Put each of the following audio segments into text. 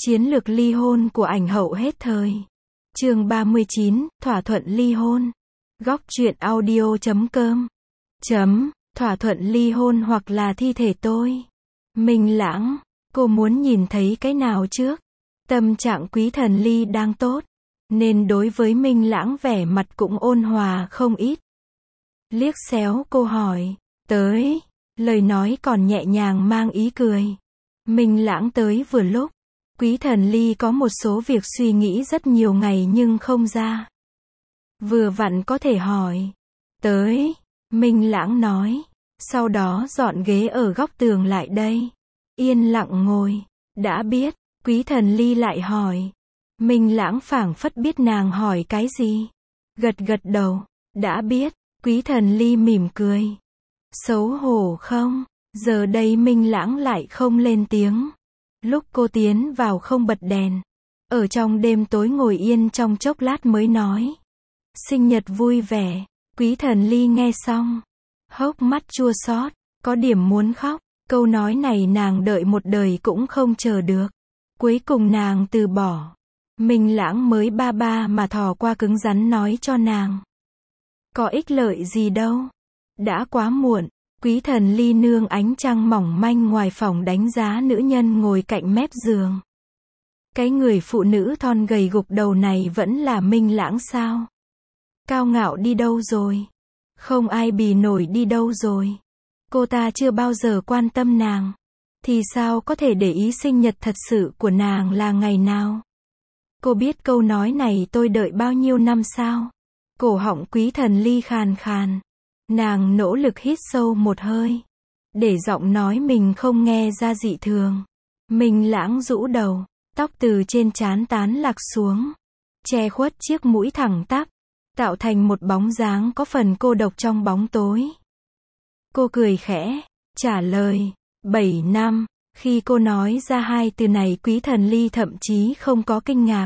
Chiến lược ly hôn của ảnh hậu hết thời. Chương 39, thỏa thuận ly hôn. Góc truyện audio.com. Thỏa thuận ly hôn hoặc là thi thể tôi. Minh Lãng, cô muốn nhìn thấy cái nào trước? Tâm trạng Quý Thần Ly đang tốt, nên đối với Minh Lãng vẻ mặt cũng ôn hòa không ít. Liếc xéo cô hỏi, tới, lời nói còn nhẹ nhàng mang ý cười. Minh Lãng tới vừa lúc. Quý Thần Ly có một số việc suy nghĩ rất nhiều ngày nhưng không ra. Vừa vặn có thể hỏi. Tới, Minh Lãng nói. Sau đó dọn ghế ở góc tường lại đây. Yên lặng ngồi. Đã biết, Quý Thần Ly lại hỏi. Minh Lãng phảng phất biết nàng hỏi cái gì. Gật gật đầu. Đã biết, Quý Thần Ly mỉm cười. Xấu hổ không? Giờ đây Minh Lãng lại không lên tiếng. Lúc cô tiến vào không bật đèn. Ở trong đêm tối ngồi yên trong chốc lát mới nói. Sinh nhật vui vẻ. Quý Thần Ly nghe xong. Hốc mắt chua xót, có điểm muốn khóc. Câu nói này nàng đợi một đời cũng không chờ được. Cuối cùng nàng từ bỏ. Minh Lãng mới ba ba mà thò qua cứng rắn nói cho nàng. Có ích lợi gì đâu. Đã quá muộn. Quý Thần Ly nương ánh trăng mỏng manh ngoài phòng đánh giá nữ nhân ngồi cạnh mép giường. Cái người phụ nữ thon gầy gục đầu này vẫn là Minh Lãng sao? Cao ngạo đi đâu rồi? Không ai bì nổi đi đâu rồi? Cô ta chưa bao giờ quan tâm nàng. Thì sao có thể để ý sinh nhật thật sự của nàng là ngày nào? Cô biết câu nói này tôi đợi bao nhiêu năm sao? Cổ họng Quý Thần Ly khàn khàn. Nàng nỗ lực hít sâu một hơi. Để giọng nói mình không nghe ra dị thường. Minh Lãng rũ đầu. Tóc từ trên trán tán lạc xuống. Che khuất chiếc mũi thẳng tắp. Tạo thành một bóng dáng có phần cô độc trong bóng tối. Cô cười khẽ. Trả lời. 7 năm. Khi cô nói ra hai từ này Quý Thần Ly thậm chí không có kinh ngạc.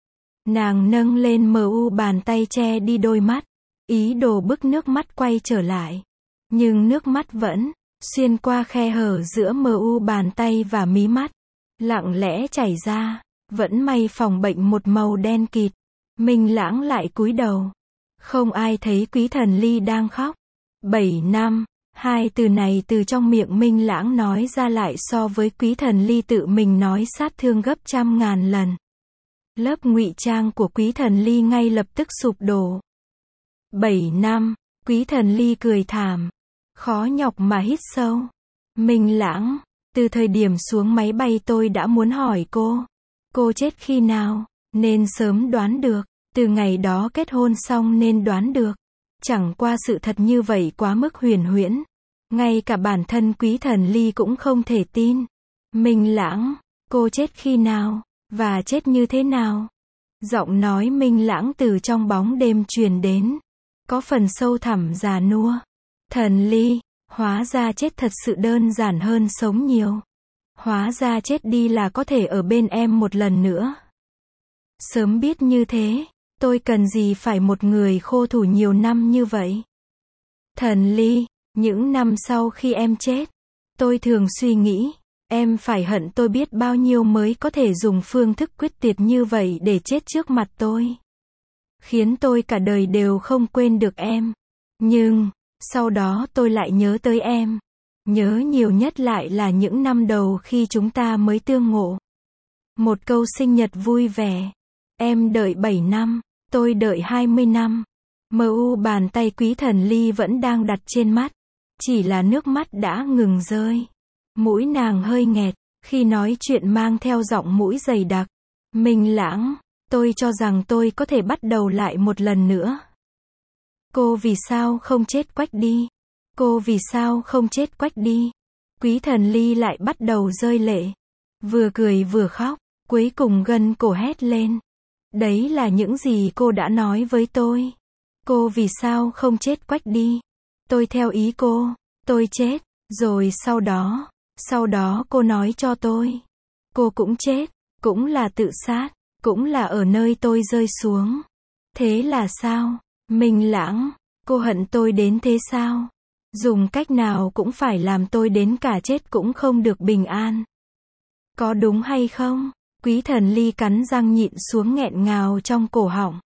Nàng nâng lên mờ u bàn tay che đi đôi mắt. Ý đồ bức nước mắt quay trở lại. Nhưng nước mắt vẫn xuyên qua khe hở giữa mờ u bàn tay và mí mắt. Lặng lẽ chảy ra. Vẫn may phòng bệnh một màu đen kịt. Minh Lãng lại cúi đầu. Không ai thấy Quý Thần Ly đang khóc. 7 năm. Hai từ này từ trong miệng Minh Lãng nói ra lại so với Quý Thần Ly tự mình nói sát thương gấp trăm ngàn lần. Lớp ngụy trang của Quý Thần Ly ngay lập tức sụp đổ. 7 năm, Quý Thần Ly cười thảm. Khó nhọc mà hít sâu. Minh Lãng, từ thời điểm xuống máy bay tôi đã muốn hỏi cô chết khi nào, nên sớm đoán được, từ ngày đó kết hôn xong nên đoán được. Chẳng qua sự thật như vậy quá mức huyền huyễn. Ngay cả bản thân Quý Thần Ly cũng không thể tin. Minh Lãng, cô chết khi nào, và chết như thế nào? Giọng nói Minh Lãng từ trong bóng đêm truyền đến. Có phần sâu thẳm già nua. Thần Ly, hóa ra chết thật sự đơn giản hơn sống nhiều. Hóa ra chết đi là có thể ở bên em một lần nữa. Sớm biết như thế, tôi cần gì phải một người khô thủ nhiều năm như vậy. Thần Ly, những năm sau khi em chết, tôi thường suy nghĩ, em phải hận tôi biết bao nhiêu mới có thể dùng phương thức quyết tuyệt như vậy để chết trước mặt tôi. Khiến tôi cả đời đều không quên được em. Nhưng, sau đó tôi lại nhớ tới em. Nhớ nhiều nhất lại là những năm đầu khi chúng ta mới tương ngộ. Một câu sinh nhật vui vẻ. Em đợi 7 năm, tôi đợi 20 năm. Mờ bàn tay Quý Thần Ly vẫn đang đặt trên mắt. Chỉ là nước mắt đã ngừng rơi. Mũi nàng hơi nghẹt, khi nói chuyện mang theo giọng mũi dày đặc. Minh Lãng, tôi cho rằng tôi có thể bắt đầu lại một lần nữa. Cô vì sao không chết quách đi? Cô vì sao không chết quách đi? Quý Thần Ly lại bắt đầu rơi lệ. Vừa cười vừa khóc, cuối cùng gân cổ hét lên. Đấy là những gì cô đã nói với tôi. Cô vì sao không chết quách đi? Tôi theo ý tôi chết, rồi sau đó cô nói cho tôi. Cô cũng chết, cũng là tự sát, cũng là ở nơi tôi rơi xuống. Thế là sao? Minh Lãng, cô hận tôi đến thế sao? Dùng cách nào cũng phải làm tôi đến cả chết cũng không được bình an. Có đúng hay không? Quý Thần Ly cắn răng nhịn xuống nghẹn ngào trong cổ họng.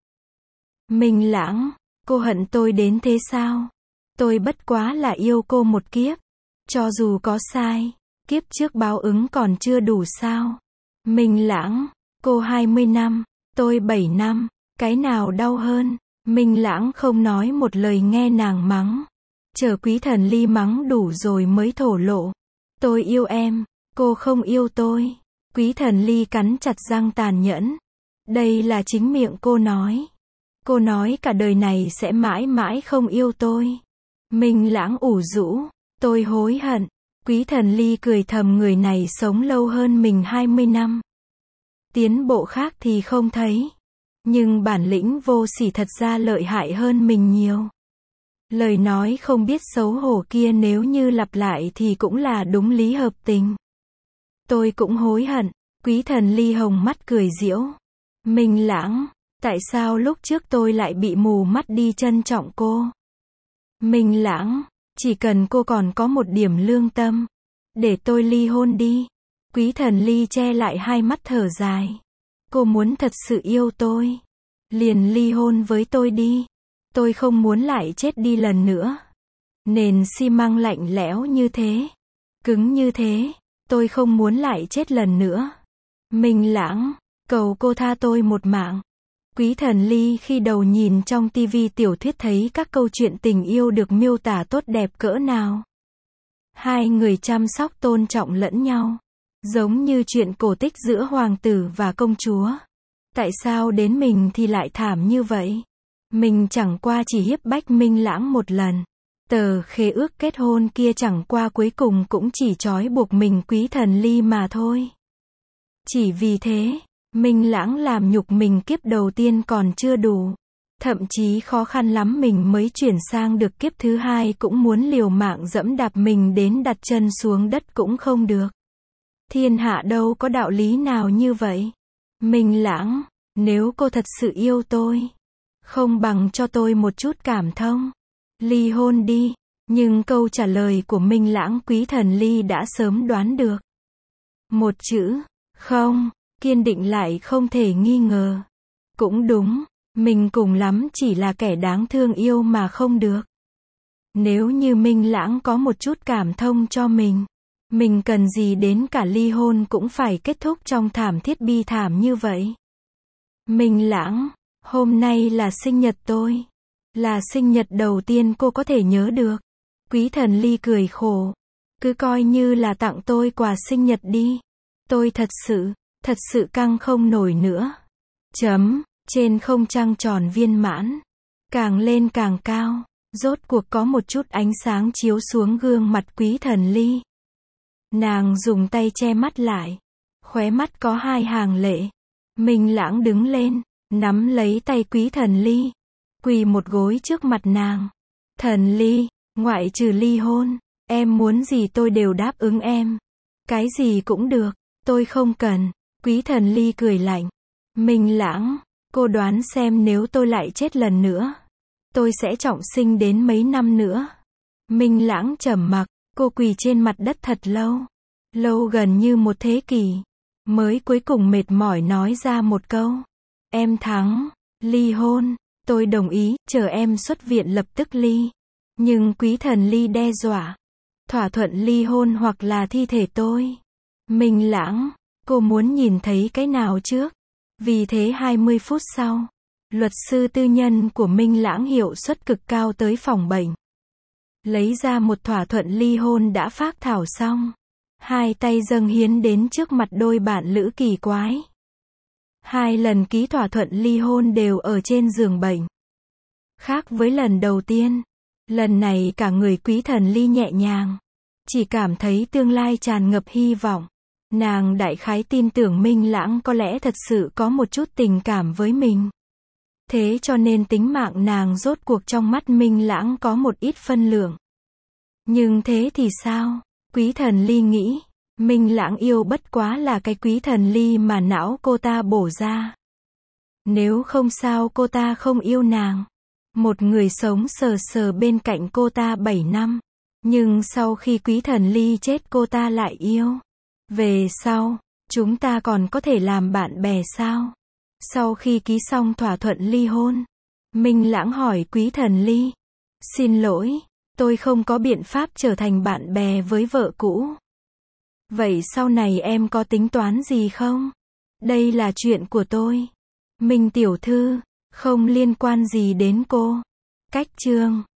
Minh Lãng, cô hận tôi đến thế sao? Tôi bất quá là yêu cô một kiếp. Cho dù có sai, kiếp trước báo ứng còn chưa đủ sao? Minh Lãng, cô 20 năm, tôi 7 năm, cái nào đau hơn? Minh Lãng không nói một lời nghe nàng mắng. Chờ Quý Thần Ly mắng đủ rồi mới thổ lộ. Tôi yêu em, cô không yêu tôi. Quý Thần Ly cắn chặt răng tàn nhẫn. Đây là chính miệng cô nói. Cô nói cả đời này sẽ mãi mãi không yêu tôi. Minh Lãng ủ rũ. Tôi hối hận. Quý Thần Ly cười thầm, người này sống lâu hơn mình 20 năm. Tiến bộ khác thì không thấy. Nhưng bản lĩnh vô sỉ thật ra lợi hại hơn mình nhiều. Lời nói không biết xấu hổ kia nếu như lặp lại thì cũng là đúng lý hợp tình. Tôi cũng hối hận. Quý Thần Ly hồng mắt cười giễu. Minh Lãng, tại sao lúc trước tôi lại bị mù mắt đi trân trọng cô? Minh Lãng, chỉ cần cô còn có một điểm lương tâm, để tôi ly hôn đi. Quý Thần Ly che lại hai mắt thở dài. Cô muốn thật sự yêu tôi, liền ly hôn với tôi đi. Tôi không muốn lại chết đi lần nữa. Nền xi măng lạnh lẽo như thế, cứng như thế, tôi không muốn lại chết lần nữa. Minh Lãng, cầu cô tha tôi một mạng. Quý Thần Ly khi đầu nhìn trong tivi tiểu thuyết thấy các câu chuyện tình yêu được miêu tả tốt đẹp cỡ nào. Hai người chăm sóc tôn trọng lẫn nhau, giống như chuyện cổ tích giữa hoàng tử và công chúa. Tại sao đến mình thì lại thảm như vậy? Mình chẳng qua chỉ hiếp bách Minh Lãng một lần. Tờ khế ước kết hôn kia chẳng qua cuối cùng cũng chỉ trói buộc mình Quý Thần Ly mà thôi. Chỉ vì thế, Minh Lãng làm nhục mình kiếp đầu tiên còn chưa đủ. Thậm chí khó khăn lắm mình mới chuyển sang được kiếp thứ hai cũng muốn liều mạng dẫm đạp mình đến đặt chân xuống đất cũng không được. Thiên hạ đâu có đạo lý nào như vậy. Minh Lãng, nếu cô thật sự yêu tôi, không bằng cho tôi một chút cảm thông. Ly hôn đi. Nhưng câu trả lời của Minh Lãng Quý Thần Ly đã sớm đoán được. Một chữ, không, kiên định lại không thể nghi ngờ. Cũng đúng, mình cùng lắm chỉ là kẻ đáng thương yêu mà không được. Nếu như Minh Lãng có một chút cảm thông cho mình cần gì đến cả ly hôn cũng phải kết thúc trong thảm thiết bi thảm như vậy. Minh Lãng, hôm nay là sinh nhật tôi. Là sinh nhật đầu tiên cô có thể nhớ được. Quý Thần Ly cười khổ. Cứ coi như là tặng tôi quà sinh nhật đi. Tôi thật sự căng không nổi nữa. Trên không trăng tròn viên mãn. Càng lên càng cao. Rốt cuộc có một chút ánh sáng chiếu xuống gương mặt Quý Thần Ly. Nàng dùng tay che mắt lại. Khóe mắt có hai hàng lệ. Minh Lãng đứng lên, nắm lấy tay Quý Thần Ly. Quỳ một gối trước mặt nàng. Thần Ly, ngoại trừ ly hôn, em muốn gì tôi đều đáp ứng em. Cái gì cũng được, tôi không cần. Quý Thần Ly cười lạnh. Minh Lãng, cô đoán xem nếu tôi lại chết lần nữa, tôi sẽ trọng sinh đến mấy năm nữa. Minh Lãng trầm mặc, cô quỳ trên mặt đất thật lâu. Lâu gần như một thế kỷ. Mới cuối cùng mệt mỏi nói ra một câu. Em thắng, ly hôn. Tôi đồng ý, chờ em xuất viện lập tức ly. Nhưng Quý Thần Ly đe dọa. Thỏa thuận ly hôn hoặc là thi thể tôi. Minh Lãng, cô muốn nhìn thấy cái nào trước? Vì thế 20 phút sau, luật sư tư nhân của Minh Lãng hiệu suất cực cao tới phòng bệnh. Lấy ra một thỏa thuận ly hôn đã phác thảo xong. Hai tay dâng hiến đến trước mặt đôi bạn lữ kỳ quái. Hai lần ký thỏa thuận ly hôn đều ở trên giường bệnh. Khác với lần đầu tiên, lần này cả người Quý Thần Ly nhẹ nhàng. Chỉ cảm thấy tương lai tràn ngập hy vọng. Nàng đại khái tin tưởng Minh Lãng có lẽ thật sự có một chút tình cảm với mình. Thế cho nên tính mạng nàng rốt cuộc trong mắt Minh Lãng có một ít phân lượng. Nhưng thế thì sao? Quý Thần Ly nghĩ. Minh Lãng yêu bất quá là cái Quý Thần Ly mà não cô ta bổ ra. Nếu không sao cô ta không yêu nàng. Một người sống sờ sờ bên cạnh cô ta 7 năm. Nhưng sau khi Quý Thần Ly chết cô ta lại yêu. Về sau, Chúng ta còn có thể làm bạn bè sao? Sau khi ký xong thỏa thuận ly hôn, Minh Lãng hỏi Quý Thần Ly. Xin lỗi, tôi không có biện pháp trở thành bạn bè với vợ cũ. Vậy sau này em có tính toán gì không? Đây là chuyện của tôi. Minh tiểu thư, không liên quan gì đến cô. Cách chương